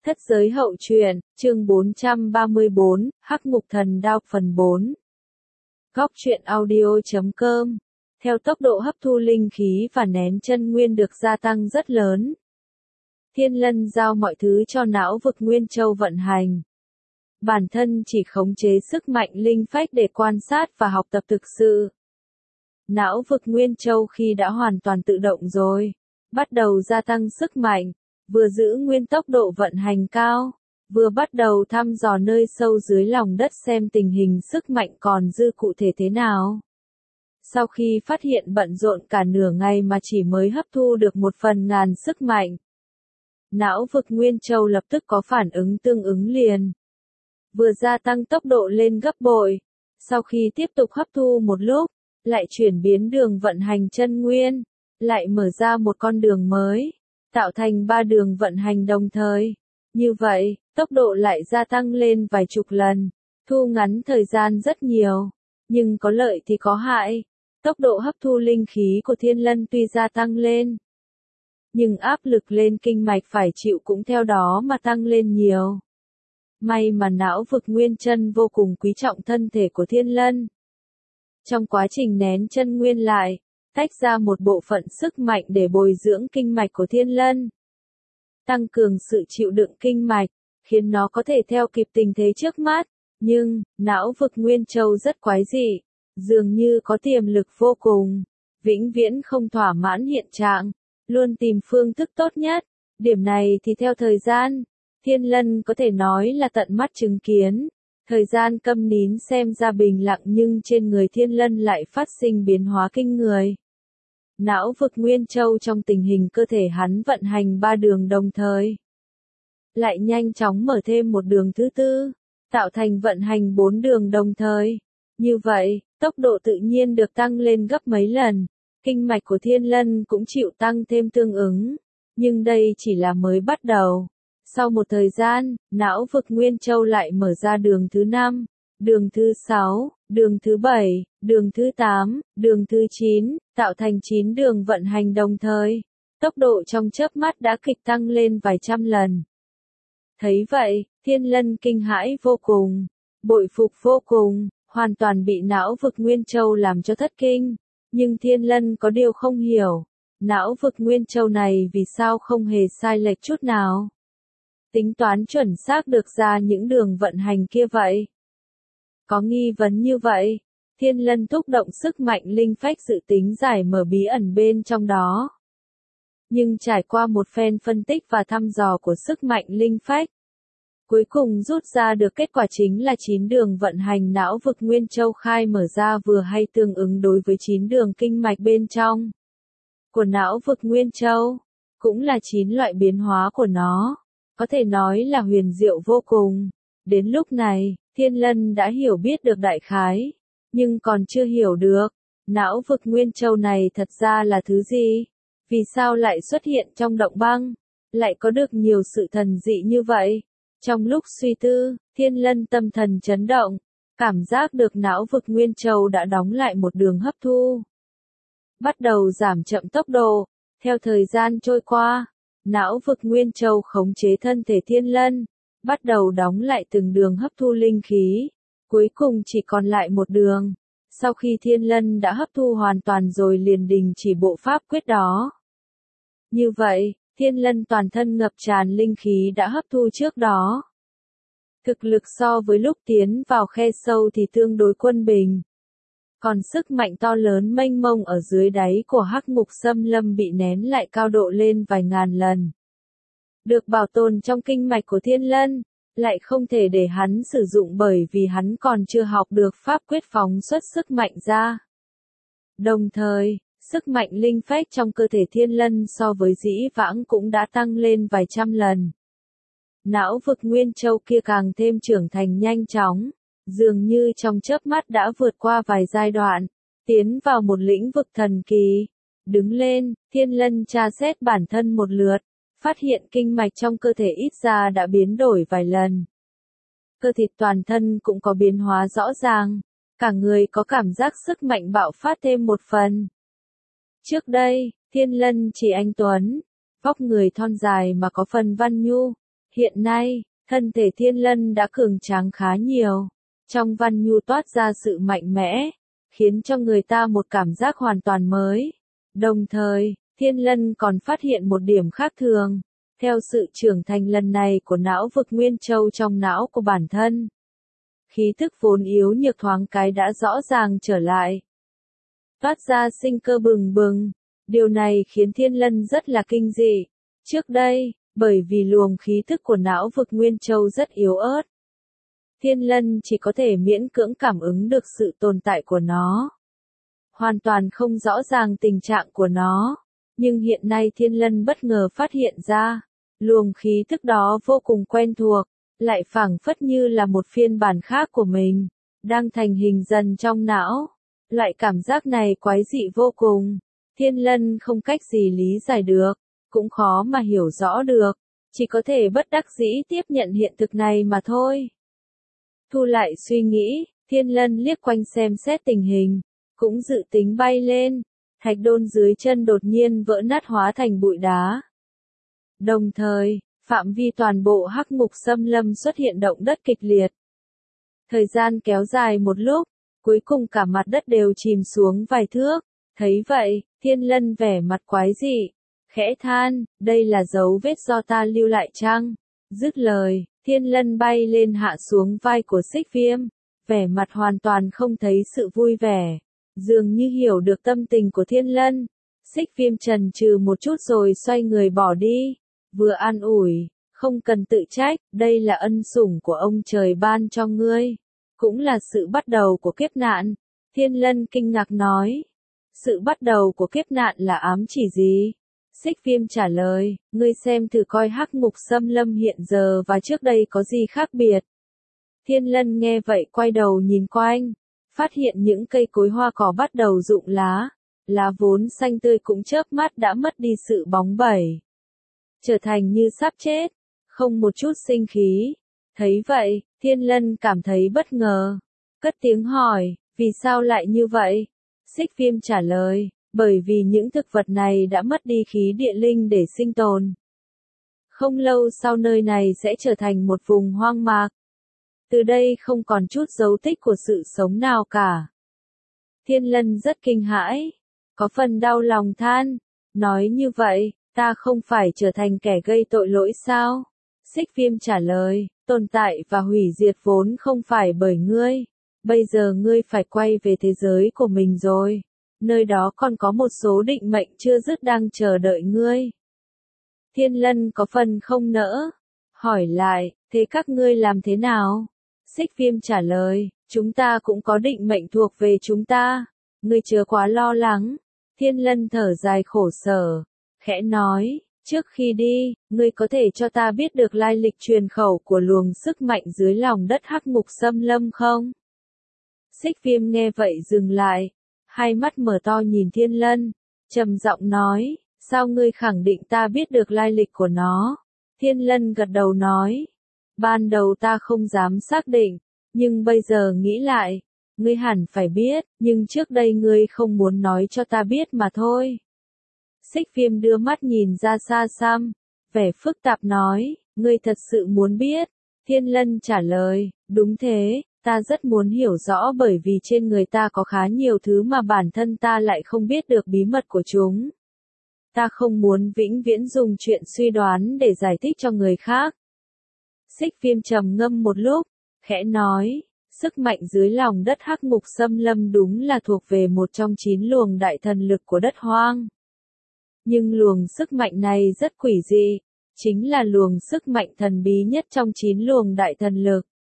Thất giới hậu truyện, chương 434, Hắc Ngục Thần Đao phần 4. Góc truyện audio.com. Theo tốc độ hấp thu linh khí và nén chân nguyên được gia tăng rất lớn, Thiên Lân giao mọi thứ cho não vực Nguyên Châu vận hành. Bản thân chỉ khống chế sức mạnh linh phách để quan sát và học tập thực sự. Não vực Nguyên Châu khi đã hoàn toàn tự động rồi, bắt đầu gia tăng sức mạnh, vừa giữ nguyên tốc độ vận hành cao, vừa bắt đầu thăm dò nơi sâu dưới lòng đất xem tình hình sức mạnh còn dư cụ thể thế nào. Sau khi phát hiện bận rộn cả nửa ngày mà chỉ mới hấp thu được 1/1000 sức mạnh, não vực Nguyên Châu lập tức có phản ứng tương ứng liền. Vừa gia tăng tốc độ lên gấp bội, sau khi tiếp tục hấp thu một lúc, lại chuyển biến đường vận hành chân nguyên, lại mở ra một con đường mới, tạo thành 3 đường vận hành đồng thời. Như vậy, tốc độ lại gia tăng lên vài chục lần, thu ngắn thời gian rất nhiều, nhưng có lợi thì có hại. Tốc độ hấp thu linh khí của Thiên Lân tuy gia tăng lên, nhưng áp lực lên kinh mạch phải chịu cũng theo đó mà tăng lên nhiều. May mà não vực Nguyên Chân vô cùng quý trọng thân thể của Thiên Lân. Trong quá trình nén chân nguyên lại, tách ra một bộ phận sức mạnh để bồi dưỡng kinh mạch của Thiên Lân, tăng cường sự chịu đựng kinh mạch, khiến nó có thể theo kịp tình thế trước mắt. Nhưng, não vực Nguyên Châu rất quái dị, dường như có tiềm lực vô cùng, vĩnh viễn không thỏa mãn hiện trạng, luôn tìm phương thức tốt nhất. Điểm này thì theo thời gian, Thiên Lân có thể nói là tận mắt chứng kiến. Thời gian câm nín xem ra bình lặng nhưng trên người Thiên Lân lại phát sinh biến hóa kinh người. Não vực Nguyên Châu trong tình hình cơ thể hắn vận hành 3 đường đồng thời, lại nhanh chóng mở thêm một đường thứ tư, tạo thành vận hành 4 đường đồng thời. Như vậy, tốc độ tự nhiên được tăng lên gấp mấy lần, kinh mạch của Thiên Lân cũng chịu tăng thêm tương ứng. Nhưng đây chỉ là mới bắt đầu. Sau một thời gian, não vực Nguyên Châu lại mở ra đường thứ 5, đường thứ 6, đường thứ 7, đường thứ 8, đường thứ 9, tạo thành 9 đường vận hành đồng thời. Tốc độ trong chớp mắt đã kịch tăng lên vài trăm lần. Thấy vậy, Thiên Lân kinh hãi vô cùng, bội phục vô cùng, hoàn toàn bị não vực Nguyên Châu làm cho thất kinh. Nhưng Thiên Lân có điều không hiểu, não vực Nguyên Châu này vì sao không hề sai lệch chút nào. Tính toán chuẩn xác được ra những đường vận hành kia vậy. Có nghi vấn như vậy, Thiên Lân thúc động sức mạnh linh phách dự tính giải mở bí ẩn bên trong đó. Nhưng trải qua một phen phân tích và thăm dò của sức mạnh linh phách, cuối cùng rút ra được kết quả chính là 9 đường vận hành não vực Nguyên Châu khai mở ra vừa hay tương ứng đối với 9 đường kinh mạch bên trong của não vực Nguyên Châu, cũng là 9 loại biến hóa của nó. Có thể nói là huyền diệu vô cùng. Đến lúc này, Thiên Lân đã hiểu biết được đại khái, nhưng còn chưa hiểu được, não vực Nguyên Châu này thật ra là thứ gì? Vì sao lại xuất hiện trong động băng? Lại có được nhiều sự thần dị như vậy? Trong lúc suy tư, Thiên Lân tâm thần chấn động, cảm giác được não vực Nguyên Châu đã đóng lại một đường hấp thu, bắt đầu giảm chậm tốc độ. Theo thời gian trôi qua, não vực Nguyên Châu khống chế thân thể Thiên Lân, bắt đầu đóng lại từng đường hấp thu linh khí, cuối cùng chỉ còn lại một đường. Sau khi Thiên Lân đã hấp thu hoàn toàn rồi liền đình chỉ bộ pháp quyết đó. Như vậy, Thiên Lân toàn thân ngập tràn linh khí đã hấp thu trước đó. Thực lực so với lúc tiến vào khe sâu thì tương đối quân bình. Còn sức mạnh to lớn mênh mông ở dưới đáy của Hắc Ngục Xâm Lâm bị nén lại cao độ lên vài ngàn lần. Được bảo tồn trong kinh mạch của Thiên Lân, lại không thể để hắn sử dụng bởi vì hắn còn chưa học được pháp quyết phóng xuất sức mạnh ra. Đồng thời, sức mạnh linh phách trong cơ thể Thiên Lân so với dĩ vãng cũng đã tăng lên vài trăm lần. Não vực Nguyên Châu kia càng thêm trưởng thành nhanh chóng, dường như trong chớp mắt đã vượt qua vài giai đoạn, tiến vào một lĩnh vực thần kỳ. Đứng lên, Thiên Lân tra xét bản thân một lượt, phát hiện kinh mạch trong cơ thể ít ra đã biến đổi vài lần. Cơ thịt toàn thân cũng có biến hóa rõ ràng, cả người có cảm giác sức mạnh bạo phát thêm một phần. Trước đây, Thiên Lân chỉ anh tuấn, vóc người thon dài mà có phần văn nhu, Hiện nay, thân thể Thiên Lân đã cường tráng khá nhiều. Trong Văn Nhu toát ra sự mạnh mẽ, khiến cho người ta một cảm giác hoàn toàn mới. Đồng thời, Thiên Lân còn phát hiện một điểm khác thường. Theo sự trưởng thành lần này của não vực Nguyên Châu trong não của bản thân, khí thức vốn yếu nhược thoáng cái đã rõ ràng trở lại. Toát ra sinh cơ bừng bừng. Điều này khiến Thiên Lân rất là kinh dị. Trước đây, bởi vì luồng khí thức của não vực Nguyên Châu rất yếu ớt, Thiên Lân chỉ có thể miễn cưỡng cảm ứng được sự tồn tại của nó. Hoàn toàn không rõ ràng tình trạng của nó. Nhưng hiện nay Thiên Lân bất ngờ phát hiện ra, luồng khí thức đó vô cùng quen thuộc, lại phảng phất như là một phiên bản khác của mình, đang thành hình dần trong não. Loại cảm giác này quái dị vô cùng. Thiên Lân không cách gì lý giải được, cũng khó mà hiểu rõ được, chỉ có thể bất đắc dĩ tiếp nhận hiện thực này mà thôi. Thu lại suy nghĩ, Thiên Lân liếc quanh xem xét tình hình, cũng dự tính bay lên. Thạch đôn dưới chân đột nhiên vỡ nát hóa thành bụi đá. Đồng thời, phạm vi toàn bộ hắc ngục xâm lâm xuất hiện động đất kịch liệt. Thời gian kéo dài một lúc, cuối cùng cả mặt đất đều chìm xuống vài thước. Thấy vậy, Thiên Lân vẻ mặt quái dị, khẽ than, đây là dấu vết do ta lưu lại chăng? Dứt lời, Thiên Lân bay lên hạ xuống vai của Xích Viêm, vẻ mặt hoàn toàn không thấy sự vui vẻ, dường như hiểu được tâm tình của Thiên Lân. Xích Viêm chần chừ một chút rồi xoay người bỏ đi, vừa an ủi, không cần tự trách, đây là ân sủng của ông trời ban cho ngươi, cũng là sự bắt đầu của kiếp nạn. Thiên Lân kinh ngạc nói, sự bắt đầu của kiếp nạn là ám chỉ gì? Xích Viêm trả lời, ngươi xem thử coi hắc ngục xâm lâm hiện giờ và trước đây có gì khác biệt. Thiên Lân nghe vậy quay đầu nhìn quanh, phát hiện những cây cối hoa cỏ bắt đầu rụng lá, lá vốn xanh tươi cũng chớp mắt đã mất đi sự bóng bẩy, trở thành như sắp chết, không một chút sinh khí. Thấy vậy, Thiên Lân cảm thấy bất ngờ, cất tiếng hỏi, vì sao lại như vậy? Xích Viêm trả lời, bởi vì những thực vật này đã mất đi khí địa linh để sinh tồn. Không lâu sau nơi này sẽ trở thành một vùng hoang mạc. Từ đây không còn chút dấu tích của sự sống nào cả. Thiên Lân rất kinh hãi, có phần đau lòng than, nói như vậy, ta không phải trở thành kẻ gây tội lỗi sao? Xích Viêm trả lời, tồn tại và hủy diệt vốn không phải bởi ngươi. Bây giờ ngươi phải quay về thế giới của mình rồi. Nơi đó còn có một số định mệnh chưa dứt đang chờ đợi ngươi. Thiên Lân có phần không nỡ, hỏi lại, thế các ngươi làm thế nào? Xích Viêm trả lời, chúng ta cũng có định mệnh thuộc về chúng ta, ngươi chớ quá lo lắng. Thiên Lân thở dài khổ sở, khẽ nói, trước khi đi, ngươi có thể cho ta biết được lai lịch truyền khẩu của luồng sức mạnh dưới lòng đất hắc ngục xâm lâm không? Xích Viêm nghe vậy dừng lại, hai mắt mở to nhìn Thiên Lân, trầm giọng nói, sao ngươi khẳng định ta biết được lai lịch của nó? Thiên Lân gật đầu nói, ban đầu ta không dám xác định, nhưng bây giờ nghĩ lại, ngươi hẳn phải biết, nhưng trước đây ngươi không muốn nói cho ta biết mà thôi. Xích Viêm đưa mắt nhìn ra xa xăm, vẻ phức tạp nói, ngươi thật sự muốn biết? Thiên Lân trả lời, đúng thế, ta rất muốn hiểu rõ bởi vì trên người ta có khá nhiều thứ mà bản thân ta lại không biết được bí mật của chúng. Ta không muốn vĩnh viễn dùng chuyện suy đoán để giải thích cho người khác. Xích Viêm trầm ngâm một lúc, khẽ nói, sức mạnh dưới lòng đất hắc ngục xâm lâm đúng là thuộc về một trong 9 luồng đại thần lực của đất hoang. Nhưng luồng sức mạnh này rất quỷ dị, chính là luồng sức mạnh thần bí nhất trong 9 luồng đại thần lực.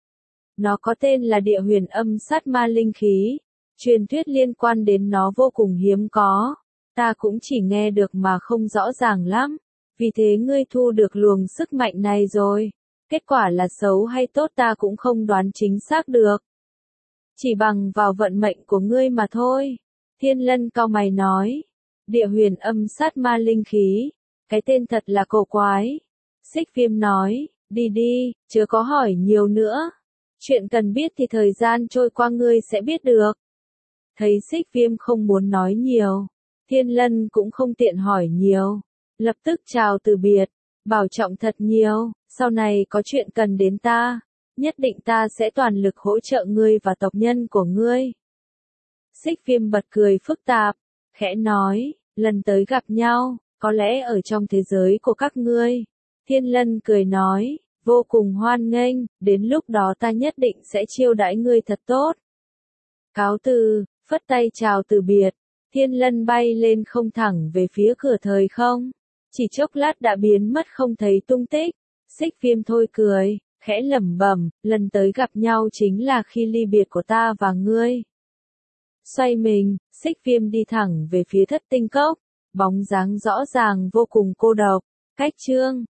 Nó có tên là địa huyền âm sát ma linh khí, truyền thuyết liên quan đến nó vô cùng hiếm có, ta cũng chỉ nghe được mà không rõ ràng lắm, vì thế ngươi thu được luồng sức mạnh này rồi, kết quả là xấu hay tốt ta cũng không đoán chính xác được. Chỉ bằng vào vận mệnh của ngươi mà thôi. Thiên Lân cau mày nói, địa huyền âm sát ma linh khí, cái tên thật là cổ quái. Xích Viêm nói, đi đi, chớ có hỏi nhiều nữa. Chuyện cần biết thì thời gian trôi qua ngươi sẽ biết được. Thấy Xích Viêm không muốn nói nhiều, Thiên Lân cũng không tiện hỏi nhiều, lập tức chào từ biệt, bảo trọng thật nhiều. Sau này có chuyện cần đến ta, nhất định ta sẽ toàn lực hỗ trợ ngươi và tộc nhân của ngươi. Xích Viêm bật cười phức tạp, khẽ nói, lần tới gặp nhau, có lẽ ở trong thế giới của các ngươi. Thiên Lân cười nói, vô cùng hoan nghênh, đến lúc đó ta nhất định sẽ chiêu đãi ngươi thật tốt. Cáo từ, phất tay chào từ biệt, Thiên Lân bay lên không thẳng về phía cửa thời không. Chỉ chốc lát đã biến mất không thấy tung tích. Xích Viêm thôi cười, khẽ lẩm bẩm, lần tới gặp nhau chính là khi ly biệt của ta và ngươi. Xoay mình, Xích Viêm đi thẳng về phía Thất Tinh Cốc, bóng dáng rõ ràng vô cùng cô độc. Cách chương